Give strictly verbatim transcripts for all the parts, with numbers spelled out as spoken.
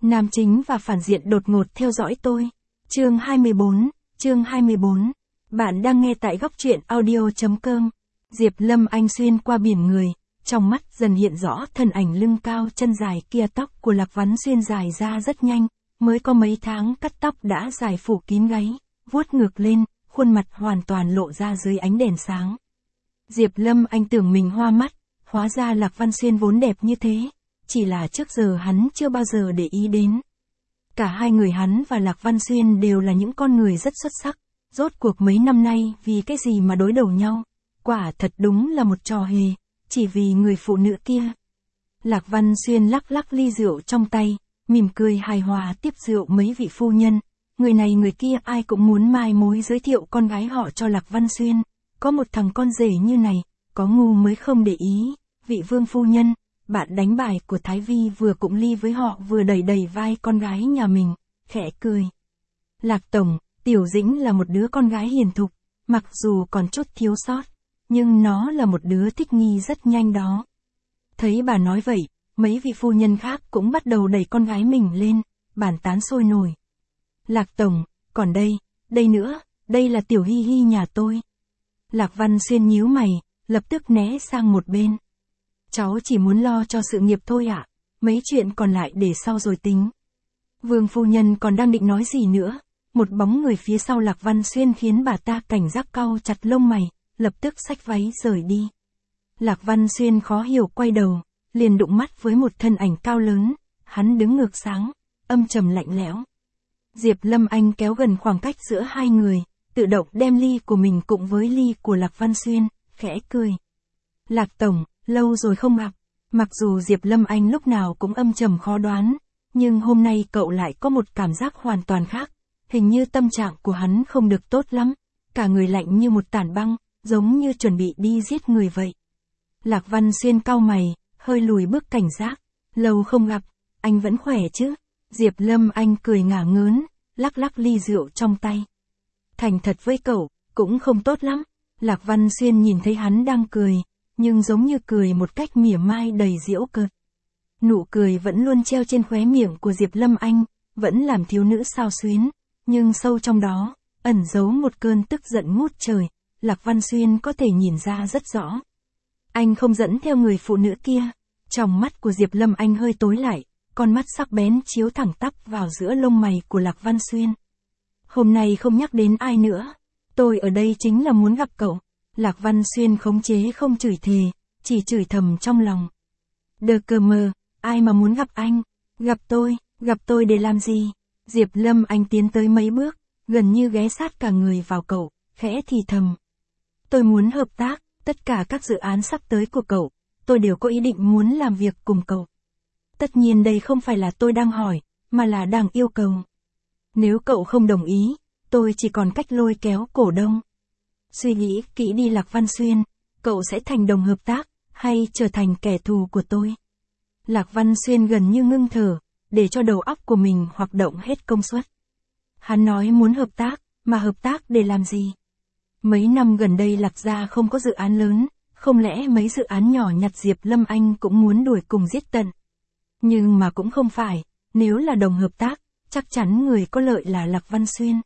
Nam chính và phản diện đột ngột theo dõi tôi. Chương hai mươi bốn, chương hai mươi bốn. Bạn đang nghe tại góc truyện audio chấm com. Diệp Lâm Anh xuyên qua biển người, trong mắt dần hiện rõ thân ảnh lưng cao chân dài kia. Tóc của Lạc Văn Xuyên dài ra rất nhanh, mới có mấy tháng cắt tóc đã dài phủ kín gáy, vuốt ngược lên, khuôn mặt hoàn toàn lộ ra dưới ánh đèn sáng. Diệp Lâm Anh tưởng mình hoa mắt, hóa ra Lạc Văn Xuyên vốn đẹp như thế, chỉ là trước giờ hắn chưa bao giờ để ý đến. Cả hai người hắn và Lạc Văn Xuyên đều là những con người rất xuất sắc, rốt cuộc mấy năm nay vì cái gì mà đối đầu nhau, quả thật đúng là một trò hề, chỉ vì người phụ nữ kia. Lạc Văn Xuyên lắc lắc ly rượu trong tay, mỉm cười hài hòa tiếp rượu mấy vị phu nhân, người này người kia ai cũng muốn mai mối giới thiệu con gái họ cho Lạc Văn Xuyên, có một thằng con rể như này, có ngu mới không để ý. Vị vương phu nhân, bạn đánh bài của Thái Vi vừa cũng ly với họ vừa đẩy đẩy vai con gái nhà mình, khẽ cười. Lạc tổng, Tiểu Dĩnh là một đứa con gái hiền thục, mặc dù còn chút thiếu sót, nhưng nó là một đứa thích nghi rất nhanh đó. Thấy bà nói vậy, mấy vị phu nhân khác cũng bắt đầu đẩy con gái mình lên, bàn tán sôi nổi. Lạc tổng, còn đây, đây nữa, đây là Tiểu Hi Hi nhà tôi. Lạc Văn Xuyên nhíu mày, lập tức né sang một bên. Cháu chỉ muốn lo cho sự nghiệp thôi ạ, mấy chuyện còn lại để sau rồi tính. Vương phu nhân còn đang định nói gì nữa, một bóng người phía sau Lạc Văn Xuyên khiến bà ta cảnh giác cau chặt lông mày, lập tức xách váy rời đi. Lạc Văn Xuyên khó hiểu quay đầu, liền đụng mắt với một thân ảnh cao lớn, hắn đứng ngược sáng, âm trầm lạnh lẽo. Diệp Lâm Anh kéo gần khoảng cách giữa hai người, tự động đem ly của mình cùng với ly của Lạc Văn Xuyên, khẽ cười. Lạc tổng, lâu rồi không gặp. Mặc dù Diệp Lâm Anh lúc nào cũng âm trầm khó đoán, nhưng hôm nay cậu lại có một cảm giác hoàn toàn khác. Hình như tâm trạng của hắn không được tốt lắm, cả người lạnh như một tảng băng, giống như chuẩn bị đi giết người vậy. Lạc Văn Xuyên cau mày, hơi lùi bước cảnh giác. Lâu không gặp, anh vẫn khỏe chứ? Diệp Lâm Anh cười ngả ngớn, lắc lắc ly rượu trong tay. Thành thật với cậu, cũng không tốt lắm. Lạc Văn Xuyên nhìn thấy hắn đang cười, nhưng giống như cười một cách mỉa mai đầy giễu cợt. Nụ cười vẫn luôn treo trên khóe miệng của Diệp Lâm Anh, vẫn làm thiếu nữ xao xuyến, nhưng sâu trong đó, ẩn giấu một cơn tức giận ngút trời, Lạc Văn Xuyên có thể nhìn ra rất rõ. Anh không dẫn theo người phụ nữ kia, trong mắt của Diệp Lâm Anh hơi tối lại, con mắt sắc bén chiếu thẳng tắp vào giữa lông mày của Lạc Văn Xuyên. Hôm nay không nhắc đến ai nữa, tôi ở đây chính là muốn gặp cậu. Lạc Văn Xuyên khống chế không chửi thề, chỉ chửi thầm trong lòng. Đờ cờ mờ, ai mà muốn gặp anh? Gặp tôi, gặp tôi để làm gì? Diệp Lâm Anh tiến tới mấy bước, gần như ghé sát cả người vào cậu, khẽ thì thầm. Tôi muốn hợp tác, tất cả các dự án sắp tới của cậu, tôi đều có ý định muốn làm việc cùng cậu. Tất nhiên đây không phải là tôi đang hỏi, mà là đang yêu cầu. Nếu cậu không đồng ý, tôi chỉ còn cách lôi kéo cổ đông. Suy nghĩ kỹ đi Lạc Văn Xuyên, cậu sẽ thành đồng hợp tác, hay trở thành kẻ thù của tôi? Lạc Văn Xuyên gần như ngưng thở, để cho đầu óc của mình hoạt động hết công suất. Hắn nói muốn hợp tác, mà hợp tác để làm gì? Mấy năm gần đây Lạc gia không có dự án lớn, không lẽ mấy dự án nhỏ nhặt Diệp Lâm Anh cũng muốn đuổi cùng giết tận? Nhưng mà cũng không phải, nếu là đồng hợp tác, chắc chắn người có lợi là Lạc Văn Xuyên.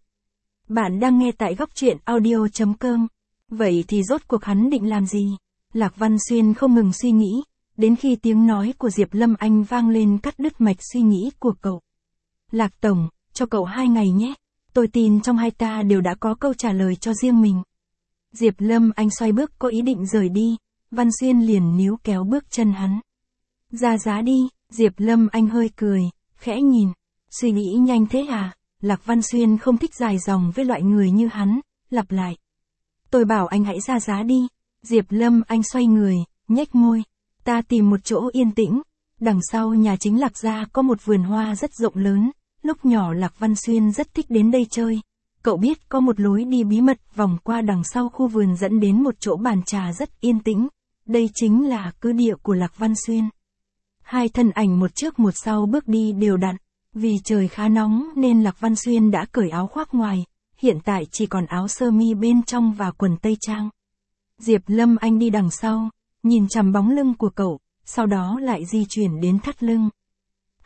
Bạn đang nghe tại góc truyện audio chấm com. Vậy thì rốt cuộc hắn định làm gì? Lạc Văn Xuyên không ngừng suy nghĩ, đến khi tiếng nói của Diệp Lâm Anh vang lên cắt đứt mạch suy nghĩ của cậu. Lạc tổng, cho cậu hai ngày nhé. Tôi tin trong hai ta đều đã có câu trả lời cho riêng mình. Diệp Lâm Anh xoay bước có ý định rời đi, Văn Xuyên liền níu kéo bước chân hắn. Ra giá đi, Diệp Lâm Anh hơi cười, khẽ nhìn. Suy nghĩ nhanh thế à? Lạc Văn Xuyên không thích dài dòng với loại người như hắn, lặp lại. Tôi bảo anh hãy ra giá đi. Diệp Lâm Anh xoay người, nhếch môi. Ta tìm một chỗ yên tĩnh. Đằng sau nhà chính Lạc gia có một vườn hoa rất rộng lớn. Lúc nhỏ Lạc Văn Xuyên rất thích đến đây chơi. Cậu biết có một lối đi bí mật vòng qua đằng sau khu vườn dẫn đến một chỗ bàn trà rất yên tĩnh. Đây chính là cứ địa của Lạc Văn Xuyên. Hai thân ảnh một trước một sau bước đi đều đặn. Vì trời khá nóng nên Lạc Văn Xuyên đã cởi áo khoác ngoài, hiện tại chỉ còn áo sơ mi bên trong và quần tây trang. Diệp Lâm Anh đi đằng sau, nhìn chằm bóng lưng của cậu, sau đó lại di chuyển đến thắt lưng.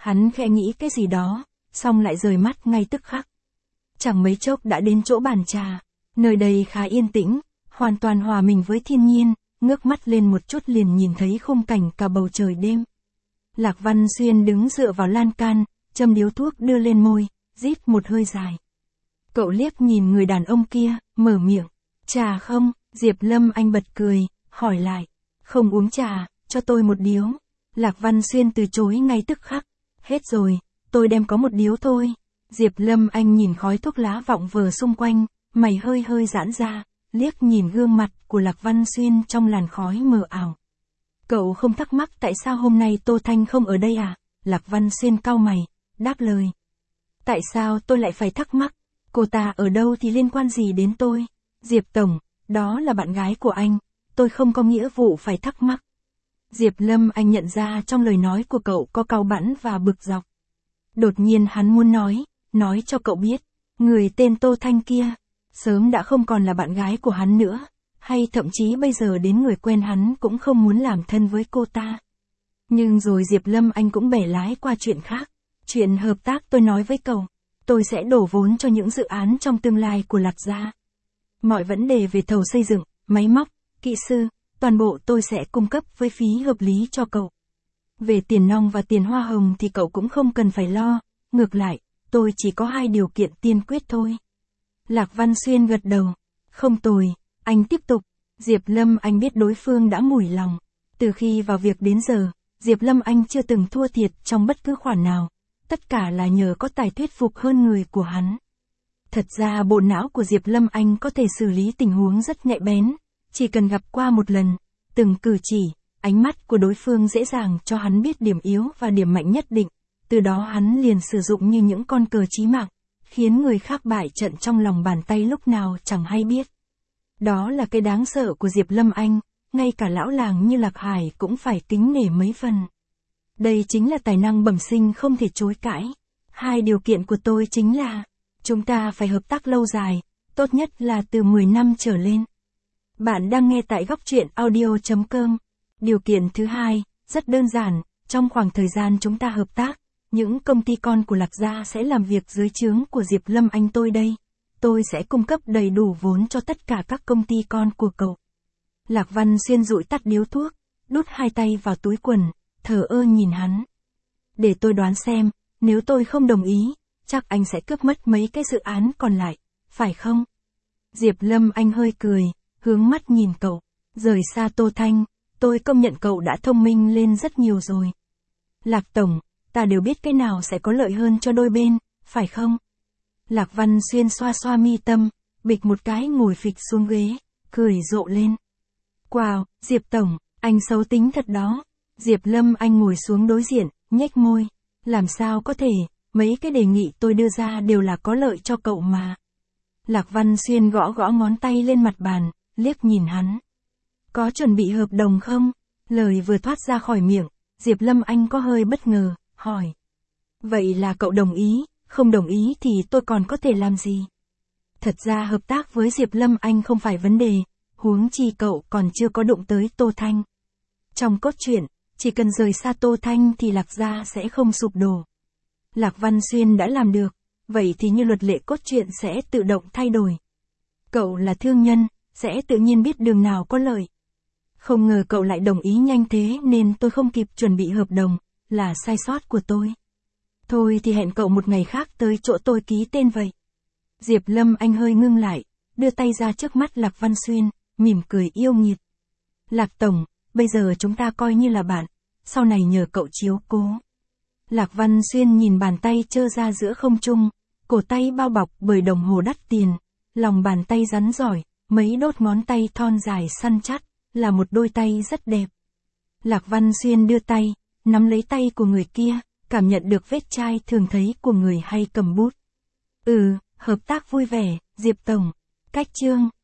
Hắn khẽ nghĩ cái gì đó, xong lại rời mắt ngay tức khắc. Chẳng mấy chốc đã đến chỗ bàn trà. Nơi đây khá yên tĩnh, hoàn toàn hòa mình với thiên nhiên, ngước mắt lên một chút liền nhìn thấy khung cảnh cả bầu trời đêm. Lạc Văn Xuyên đứng dựa vào lan can, châm điếu thuốc đưa lên môi, rít một hơi dài. Cậu liếc nhìn người đàn ông kia, mở miệng. Trà không? Diệp Lâm Anh bật cười, hỏi lại. Không uống trà, cho tôi một điếu. Lạc Văn Xuyên từ chối ngay tức khắc. Hết rồi, tôi đem có một điếu thôi. Diệp Lâm Anh nhìn khói thuốc lá vọng vờ xung quanh, mày hơi hơi giãn ra, liếc nhìn gương mặt của Lạc Văn Xuyên trong làn khói mờ ảo. Cậu không thắc mắc tại sao hôm nay Tô Thanh không ở đây à? Lạc Văn Xuyên cau mày, đáp lời. Tại sao tôi lại phải thắc mắc? Cô ta ở đâu thì liên quan gì đến tôi? Diệp Tổng, đó là bạn gái của anh, tôi không có nghĩa vụ phải thắc mắc. Diệp Lâm Anh nhận ra trong lời nói của cậu có cau bẵn và bực dọc. Đột nhiên hắn muốn nói, nói cho cậu biết, người tên Tô Thanh kia, sớm đã không còn là bạn gái của hắn nữa, hay thậm chí bây giờ đến người quen hắn cũng không muốn làm thân với cô ta. Nhưng rồi Diệp Lâm Anh cũng bẻ lái qua chuyện khác, chuyện hợp tác tôi nói với cậu, tôi sẽ đổ vốn cho những dự án trong tương lai của Lạc gia. Mọi vấn đề về thầu xây dựng, máy móc, kỹ sư, toàn bộ tôi sẽ cung cấp với phí hợp lý cho cậu. Về tiền nong và tiền hoa hồng thì cậu cũng không cần phải lo, ngược lại, tôi chỉ có hai điều kiện tiên quyết thôi. Lạc Văn Xuyên gật đầu. Không tồi, anh tiếp tục. Diệp Lâm Anh biết đối phương đã mủi lòng. Từ khi vào việc đến giờ, Diệp Lâm Anh chưa từng thua thiệt trong bất cứ khoản nào. Tất cả là nhờ có tài thuyết phục hơn người của hắn. Thật ra bộ não của Diệp Lâm Anh có thể xử lý tình huống rất nhạy bén. Chỉ cần gặp qua một lần, từng cử chỉ, ánh mắt của đối phương dễ dàng cho hắn biết điểm yếu và điểm mạnh nhất định. Từ đó hắn liền sử dụng như những con cờ chí mạng, khiến người khác bại trận trong lòng bàn tay lúc nào chẳng hay biết. Đó là cái đáng sợ của Diệp Lâm Anh, ngay cả lão làng như Lạc Hải cũng phải kính nể mấy phần. Đây chính là tài năng bẩm sinh không thể chối cãi. Hai điều kiện của tôi chính là, chúng ta phải hợp tác lâu dài, tốt nhất là từ mười năm trở lên. Bạn đang nghe tại góc truyện audio chấm com. Điều kiện thứ hai, rất đơn giản, trong khoảng thời gian chúng ta hợp tác, những công ty con của Lạc gia sẽ làm việc dưới trướng của Diệp Lâm Anh tôi đây. Tôi sẽ cung cấp đầy đủ vốn cho tất cả các công ty con của cậu. Lạc Văn Xuyên dụi tắt điếu thuốc, đút hai tay vào túi quần, thờ ơ nhìn hắn. Để tôi đoán xem, nếu tôi không đồng ý, chắc anh sẽ cướp mất mấy cái dự án còn lại, phải không? Diệp Lâm Anh hơi cười, hướng mắt nhìn cậu. Rời xa Tô Thanh, tôi công nhận cậu đã thông minh lên rất nhiều rồi. Lạc Tổng, ta đều biết cái nào sẽ có lợi hơn cho đôi bên, phải không? Lạc Văn Xuyên xoa xoa mi tâm, bịch một cái ngồi phịch xuống ghế, cười rộ lên. Wow, Diệp Tổng, anh xấu tính thật đó. Diệp Lâm Anh ngồi xuống đối diện, nhếch môi. Làm sao có thể, mấy cái đề nghị tôi đưa ra đều là có lợi cho cậu mà. Lạc Văn Xuyên gõ gõ ngón tay lên mặt bàn, liếc nhìn hắn. Có chuẩn bị hợp đồng không? Lời vừa thoát ra khỏi miệng, Diệp Lâm Anh có hơi bất ngờ, hỏi. Vậy là cậu đồng ý, không đồng ý thì tôi còn có thể làm gì? Thật ra hợp tác với Diệp Lâm Anh không phải vấn đề, huống chi cậu còn chưa có đụng tới Tô Thanh. Trong cốt truyện, chỉ cần rời xa Tô Thanh thì Lạc gia sẽ không sụp đổ. Lạc Văn Xuyên đã làm được, vậy thì như luật lệ cốt truyện sẽ tự động thay đổi. Cậu là thương nhân, sẽ tự nhiên biết đường nào có lợi. Không ngờ cậu lại đồng ý nhanh thế nên tôi không kịp chuẩn bị hợp đồng, là sai sót của tôi. Thôi thì hẹn cậu một ngày khác tới chỗ tôi ký tên vậy. Diệp Lâm Anh hơi ngưng lại, đưa tay ra trước mắt Lạc Văn Xuyên, mỉm cười yêu nghiệt. Lạc Tổng, bây giờ chúng ta coi như là bạn, sau này nhờ cậu chiếu cố. Lạc Văn Xuyên nhìn bàn tay trơ ra giữa không trung, cổ tay bao bọc bởi đồng hồ đắt tiền, lòng bàn tay rắn giỏi, mấy đốt ngón tay thon dài săn chắc, là một đôi tay rất đẹp. Lạc Văn Xuyên đưa tay, nắm lấy tay của người kia, cảm nhận được vết chai thường thấy của người hay cầm bút. Ừ, hợp tác vui vẻ, Diệp Tổng. Cách chương